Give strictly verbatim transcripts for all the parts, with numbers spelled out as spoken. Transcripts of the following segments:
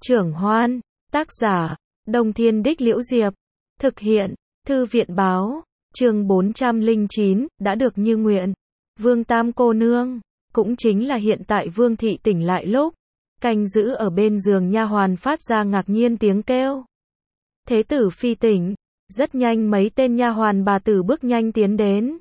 Trưởng Hoan, tác giả, Đông Thiên Đích Liễu Diệp, thực hiện, Thư viện Báo, chương bốn trăm lẻ chín, đã được như nguyện. Vương Tam cô nương, cũng chính là hiện tại Vương thị tỉnh lại lúc, canh giữ ở bên giường nha hoàn phát ra ngạc nhiên tiếng kêu. Thế tử phi tỉnh, rất nhanh mấy tên nha hoàn bà tử bước nhanh tiến đến.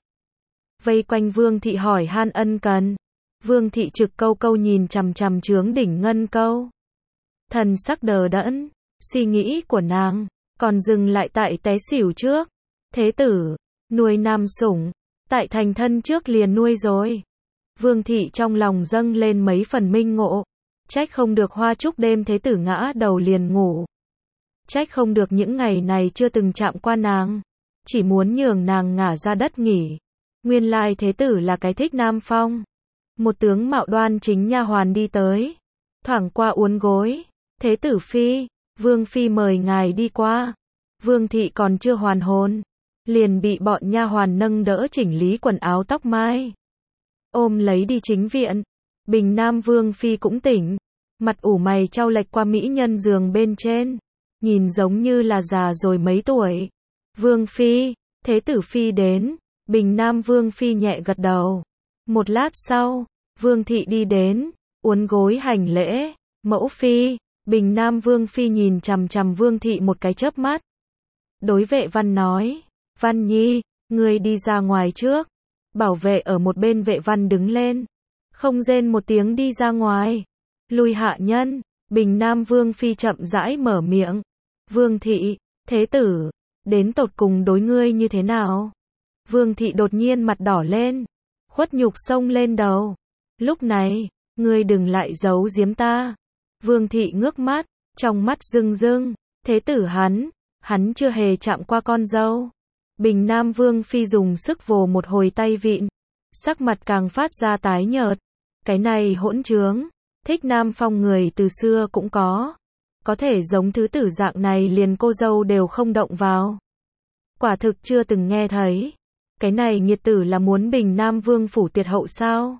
Vây quanh Vương thị hỏi han ân cần. Vương thị trực câu câu nhìn chằm chằm trướng đỉnh ngân câu. Thần sắc đờ đẫn, suy nghĩ của nàng, còn dừng lại tại té xỉu trước. Thế tử, nuôi nam sủng, tại thành thân trước liền nuôi rồi. Vương thị trong lòng dâng lên mấy phần minh ngộ. Trách không được Hoa Trúc đêm thế tử ngã đầu liền ngủ. Trách không được những ngày này chưa từng chạm qua nàng. Chỉ muốn nhường nàng ngả ra đất nghỉ. Nguyên lai thế tử là cái thích nam phong. Một tướng mạo đoan chính nha hoàn đi tới. Thoảng qua uốn gối. Thế tử phi, Vương phi mời ngài đi qua. Vương thị còn chưa hoàn hồn. Liền bị bọn nha hoàn nâng đỡ chỉnh lý quần áo tóc mai. Ôm lấy đi chính viện. Bình Nam Vương phi cũng tỉnh. Mặt ủ mày chau lệch qua mỹ nhân giường bên trên. Nhìn giống như là già rồi mấy tuổi. Vương phi, thế tử phi đến. Bình Nam Vương phi nhẹ gật đầu. Một lát sau, Vương thị đi đến, uốn gối hành lễ. Mẫu phi, Bình Nam Vương phi nhìn chằm chằm Vương thị một cái chớp mắt. Đối vệ văn nói, Văn Nhi, ngươi đi ra ngoài trước. Bảo vệ ở một bên vệ văn đứng lên. Không rên một tiếng đi ra ngoài. Lui hạ nhân, Bình Nam Vương phi chậm rãi mở miệng. Vương thị, thế tử, đến tột cùng đối ngươi như thế nào? Vương thị đột nhiên mặt đỏ lên. Khuất nhục xông lên đầu. Lúc này, ngươi đừng lại giấu giếm ta. Vương thị ngước mắt, trong mắt rưng rưng. Thế tử hắn, hắn chưa hề chạm qua con dâu. Bình Nam Vương phi dùng sức vồ một hồi tay vịn. Sắc mặt càng phát ra tái nhợt. Cái này hỗn trướng. Thích nam phong người từ xưa cũng có. Có thể giống thứ tử dạng này liền cô dâu đều không động vào. Quả thực chưa từng nghe thấy. Cái này nghiệt tử là muốn Bình Nam Vương phủ tuyệt hậu sao?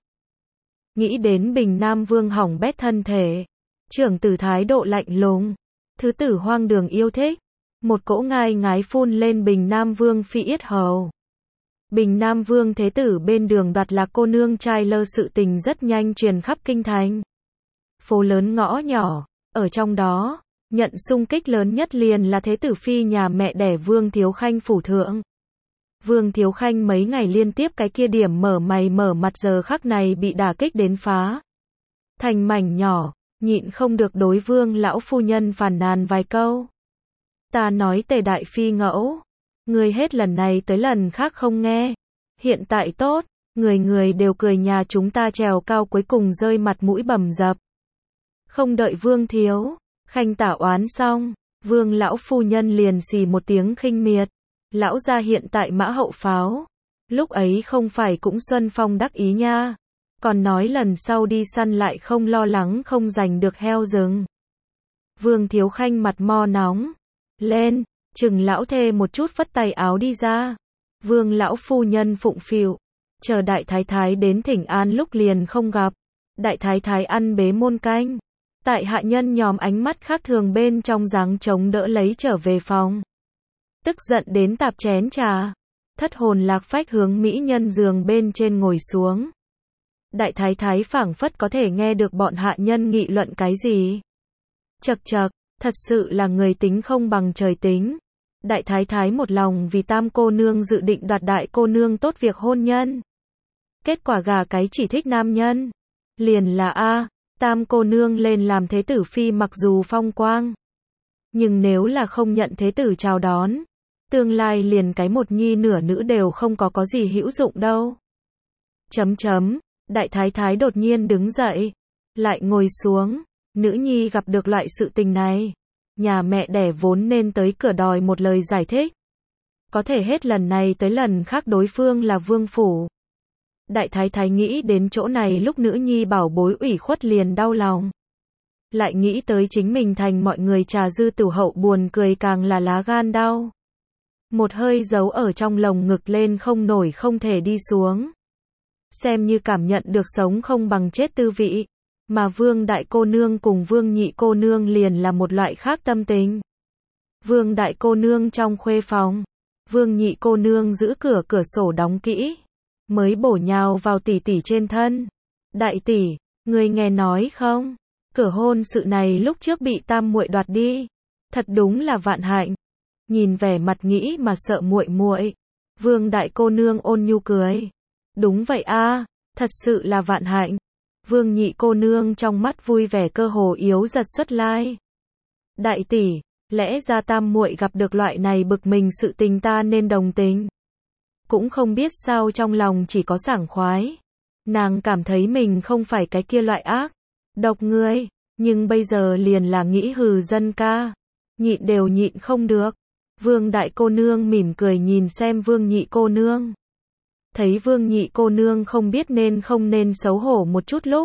Nghĩ đến Bình Nam Vương hỏng bét thân thể. Trưởng tử thái độ lạnh lùng. Thứ tử hoang đường yêu thích. Một cỗ ngai ngái phun lên Bình Nam Vương phi yết hầu. Bình Nam Vương thế tử bên đường đoạt lạc cô nương trai lơ sự tình rất nhanh truyền khắp kinh thành. Phố lớn ngõ nhỏ, ở trong đó, nhận xung kích lớn nhất liền là thế tử phi nhà mẹ đẻ Vương Thiếu Khanh phủ thượng. Vương Thiếu Khanh mấy ngày liên tiếp cái kia điểm mở mày mở mặt giờ khắc này bị đả kích đến phá. Thành mảnh nhỏ, nhịn không được đối Vương lão phu nhân phàn nàn vài câu. Ta nói Tề đại phi ngẫu, người hết lần này tới lần khác không nghe. Hiện tại tốt, người người đều cười nhà chúng ta trèo cao cuối cùng rơi mặt mũi bầm dập. Không đợi Vương Thiếu Khanh tả oán xong, Vương lão phu nhân liền xì một tiếng khinh miệt. Lão gia hiện tại mã hậu pháo. Lúc ấy không phải cũng Xuân Phong đắc ý nha. Còn nói lần sau đi săn lại không lo lắng không giành được heo rừng. Vương Thiếu Khanh mặt mo nóng lên, chừng lão thê một chút phất tay áo đi ra. Vương lão phu nhân phụng phịu, chờ đại thái thái đến thỉnh an lúc liền không gặp. Đại thái thái ăn bế môn canh. Tại hạ nhân nhòm ánh mắt khác thường bên trong dáng chống đỡ lấy trở về phòng. Tức giận đến tạp chén trà. Thất hồn lạc phách hướng mỹ nhân giường bên trên ngồi xuống. Đại thái thái phảng phất có thể nghe được bọn hạ nhân nghị luận cái gì. Chậc chậc, thật sự là người tính không bằng trời tính. Đại thái thái một lòng vì tam cô nương dự định đoạt đại cô nương tốt việc hôn nhân. Kết quả gà cái chỉ thích nam nhân. Liền là A, tam cô nương lên làm thế tử phi mặc dù phong quang. Nhưng nếu là không nhận thế tử chào đón, tương lai liền cái một nhi nửa nữ đều không có có gì hữu dụng đâu. Chấm chấm, đại thái thái đột nhiên đứng dậy, lại ngồi xuống. Nữ nhi gặp được loại sự tình này, nhà mẹ đẻ vốn nên tới cửa đòi một lời giải thích. Có thể hết lần này tới lần khác đối phương là vương phủ. Đại thái thái nghĩ đến chỗ này lúc nữ nhi bảo bối ủy khuất liền đau lòng. Lại nghĩ tới chính mình thành mọi người trà dư tử hậu buồn cười càng là lá gan đau. Một hơi giấu ở trong lồng ngực lên không nổi không thể đi xuống. Xem như cảm nhận được sống không bằng chết tư vị. Mà Vương đại cô nương cùng Vương nhị cô nương liền là một loại khác tâm tình. Vương đại cô nương trong khuê phòng, Vương nhị cô nương giữ cửa cửa sổ đóng kỹ, mới bổ nhào vào tỷ tỷ trên thân. Đại tỷ, ngươi nghe nói không? Cửa hôn sự này lúc trước bị tam muội đoạt đi. Thật đúng là vạn hạnh. Nhìn vẻ mặt nghĩ mà sợ muội muội, Vương đại cô nương ôn nhu cười. Đúng vậy a, thật sự là vạn hạnh. Vương nhị cô nương trong mắt vui vẻ cơ hồ yếu giật xuất lai. Đại tỷ, lẽ ra tam muội gặp được loại này bực mình sự tình ta nên đồng tình. Cũng không biết sao trong lòng chỉ có sảng khoái. Nàng cảm thấy mình không phải cái kia loại ác, độc người, nhưng bây giờ liền là nghĩ hừ dân ca. Nhịn đều nhịn không được. Vương đại cô nương mỉm cười nhìn xem Vương nhị cô nương. Thấy Vương nhị cô nương không biết nên không nên xấu hổ một chút lúc.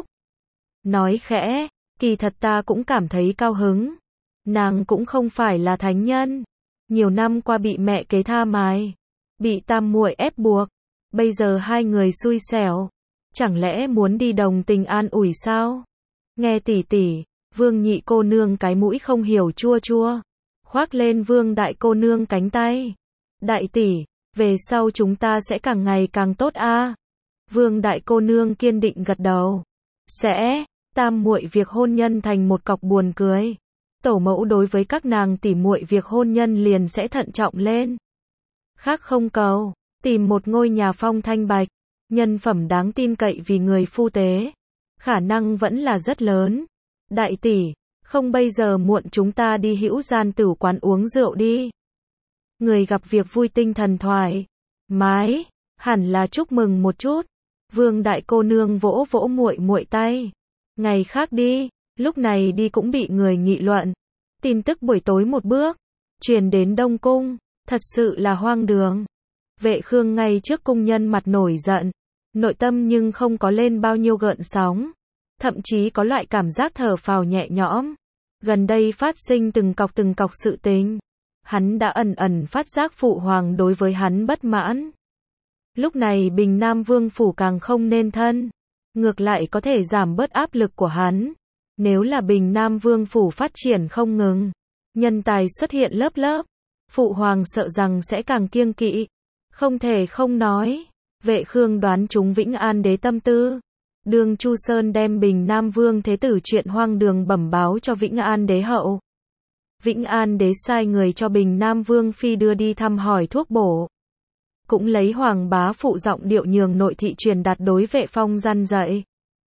Nói khẽ, kỳ thật ta cũng cảm thấy cao hứng. Nàng cũng không phải là thánh nhân. Nhiều năm qua bị mẹ kế tha mài. Bị tam muội ép buộc. Bây giờ hai người xui xẻo. Chẳng lẽ muốn đi đồng tình an ủi sao? Nghe tỷ tỷ, Vương nhị cô nương cái mũi không hiểu chua chua. Khoác lên Vương đại cô nương cánh tay. Đại tỷ, về sau chúng ta sẽ càng ngày càng tốt a. Vương đại cô nương kiên định gật đầu. Sẽ, tam muội việc hôn nhân thành một cọc buồn cười. Tổ mẫu đối với các nàng tỷ muội việc hôn nhân liền sẽ thận trọng lên. Khác không cầu, tìm một ngôi nhà phong thanh bạch, nhân phẩm đáng tin cậy vì người phu tế. Khả năng vẫn là rất lớn. Đại tỷ, không bây giờ muộn chúng ta đi hữu gian tử quán uống rượu đi. Người gặp việc vui tinh thần thoải mái, hẳn là chúc mừng một chút. Vương đại cô nương vỗ vỗ muội muội tay. Ngày khác đi, lúc này đi cũng bị người nghị luận. Tin tức buổi tối một bước truyền đến Đông cung, thật sự là hoang đường. Vệ Khương ngay trước cung nhân mặt nổi giận, nội tâm nhưng không có lên bao nhiêu gợn sóng, thậm chí có loại cảm giác thở phào nhẹ nhõm. Gần đây phát sinh từng cọc từng cọc sự tình, hắn đã ẩn ẩn phát giác phụ hoàng đối với hắn bất mãn. Lúc này Bình Nam Vương phủ càng không nên thân, ngược lại có thể giảm bớt áp lực của hắn. Nếu là Bình Nam Vương phủ phát triển không ngừng, nhân tài xuất hiện lớp lớp, phụ hoàng sợ rằng sẽ càng kiêng kỵ. Không thể không nói, Vệ Khương đoán trúng Vĩnh An đế tâm tư. Đường Chu Sơn đem Bình Nam Vương thế tử chuyện hoang đường bẩm báo cho Vĩnh An đế hậu. Vĩnh An đế sai người cho Bình Nam Vương phi đưa đi thăm hỏi thuốc bổ. Cũng lấy hoàng bá phụ giọng điệu nhường nội thị truyền đạt đối Vệ Phong răn dạy.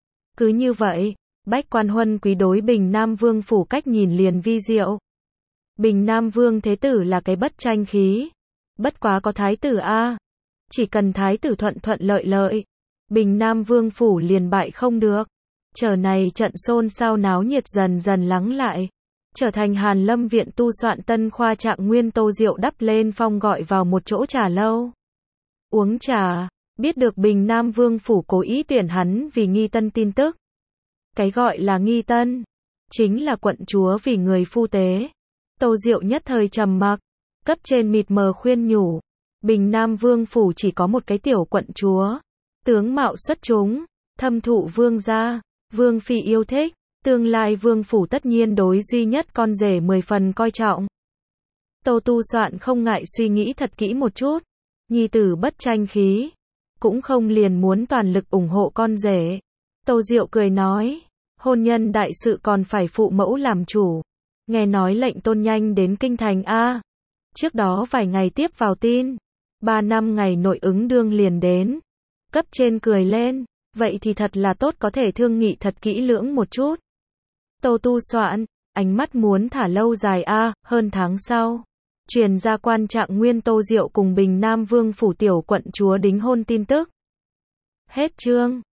Cứ như vậy, bách quan huân quý đối Bình Nam Vương phủ cách nhìn liền vi diệu. Bình Nam Vương thế tử là cái bất tranh khí. Bất quá có thái tử a, chỉ cần thái tử thuận thuận lợi lợi, Bình Nam Vương phủ liền bại không được. Chờ này trận xôn xao náo nhiệt dần dần lắng lại, trở thành Hàn Lâm viện tu soạn tân khoa trạng nguyên Tô Diệu đắp lên phong gọi vào một chỗ trà lâu. Uống trà, biết được Bình Nam Vương phủ cố ý tuyển hắn vì nghi tân tin tức. Cái gọi là nghi tân, chính là quận chúa vì người phu tế. Tô Diệu nhất thời trầm mặc, cấp trên mịt mờ khuyên nhủ. Bình Nam Vương phủ chỉ có một cái tiểu quận chúa. Tướng mạo xuất chúng, thâm thụ vương gia, vương phi yêu thích, tương lai vương phủ tất nhiên đối duy nhất con rể mười phần coi trọng. Tô Tu Soạn không ngại suy nghĩ thật kỹ một chút, nhi tử bất tranh khí, cũng không liền muốn toàn lực ủng hộ con rể. Tô Diệu cười nói, hôn nhân đại sự còn phải phụ mẫu làm chủ. Nghe nói lệnh tôn nhanh đến kinh thành a. Trước đó vài ngày tiếp vào tin, ba năm ngày nội ứng đương liền đến. Cấp trên cười lên, vậy thì thật là tốt, có thể thương nghị thật kỹ lưỡng một chút. Tô Tu Soạn, ánh mắt muốn thả lâu dài a. Hơn tháng sau, truyền ra quan trạng nguyên Tô Diệu cùng Bình Nam Vương phủ tiểu quận chúa đính hôn tin tức. Hết chương.